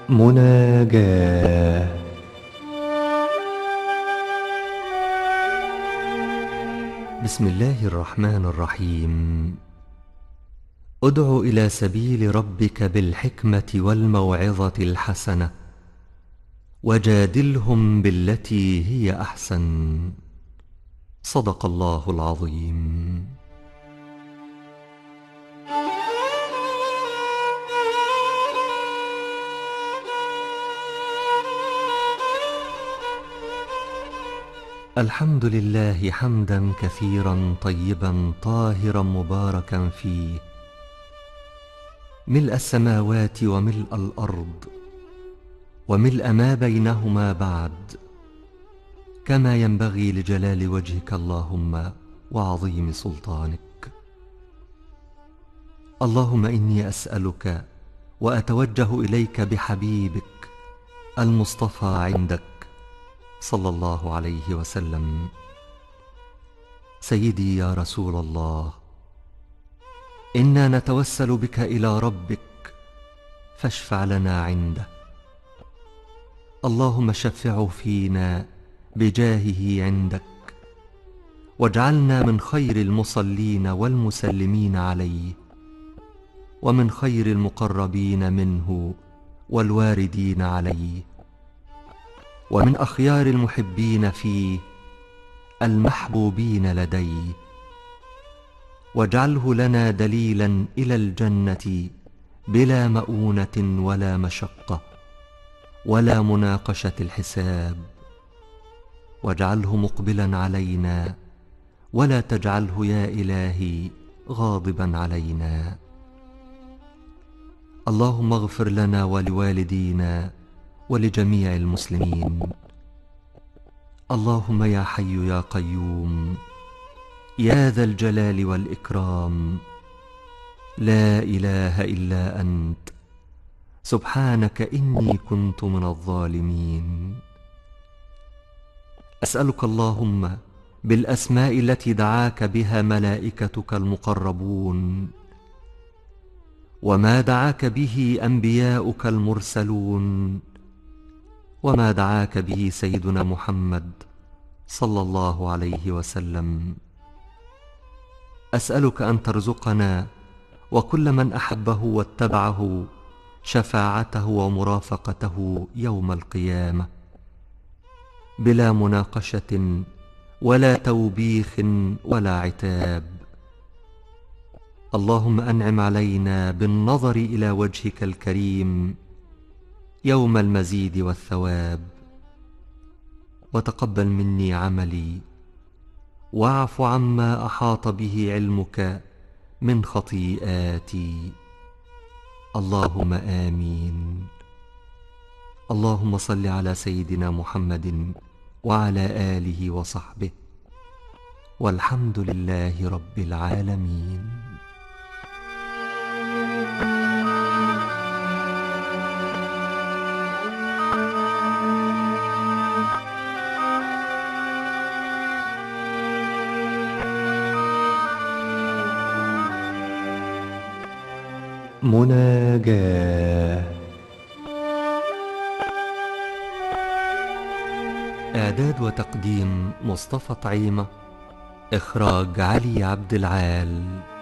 مناجاة. بسم الله الرحمن الرحيم. ادع إلى سبيل ربك بالحكمة والموعظة الحسنة وجادلهم بالتي هي أحسن. صدق الله العظيم. الحمد لله حمدا كثيرا طيبا طاهرا مباركا فيه، ملء السماوات وملء الأرض وملء ما بينهما بعد، كما ينبغي لجلال وجهك اللهم وعظيم سلطانك. اللهم إني أسألك وأتوجه إليك بحبيبك المصطفى عندك صلى الله عليه وسلم. سيدي يا رسول الله، إنا نتوسل بك إلى ربك فاشفع لنا عنده. اللهم شفعه فينا بجاهه عندك، واجعلنا من خير المصلين والمسلمين عليه، ومن خير المقربين منه والواردين عليه، ومن أخيار المحبين فيه المحبوبين لديه. واجعله لنا دليلا إلى الجنة بلا مؤونة ولا مشقة ولا مناقشة الحساب. واجعله مقبلا علينا ولا تجعله يا إلهي غاضبا علينا. اللهم اغفر لنا ولوالدينا ولجميع المسلمين. اللهم يا حي يا قيوم يا ذا الجلال والإكرام، لا إله إلا أنت، سبحانك إني كنت من الظالمين. أسألك اللهم بالأسماء التي دعاك بها ملائكتك المقربون، وما دعاك به أنبياؤك المرسلون، وما دعاك به سيدنا محمد صلى الله عليه وسلم. أسألك أن ترزقنا وكل من أحبه واتبعه شفاعته ومرافقته يوم القيامة، بلا مناقشة ولا توبيخ ولا عتاب. اللهم أنعم علينا بالنظر إلى وجهك الكريم يوم المزيد والثواب، وتقبل مني عملي، واعف عما أحاط به علمك من خطيئاتي. اللهم آمين. اللهم صل على سيدنا محمد وعلى آله وصحبه، والحمد لله رب العالمين. مناجاة. إعداد وتقديم مصطفى طعيمة، إخراج علي عبد العال.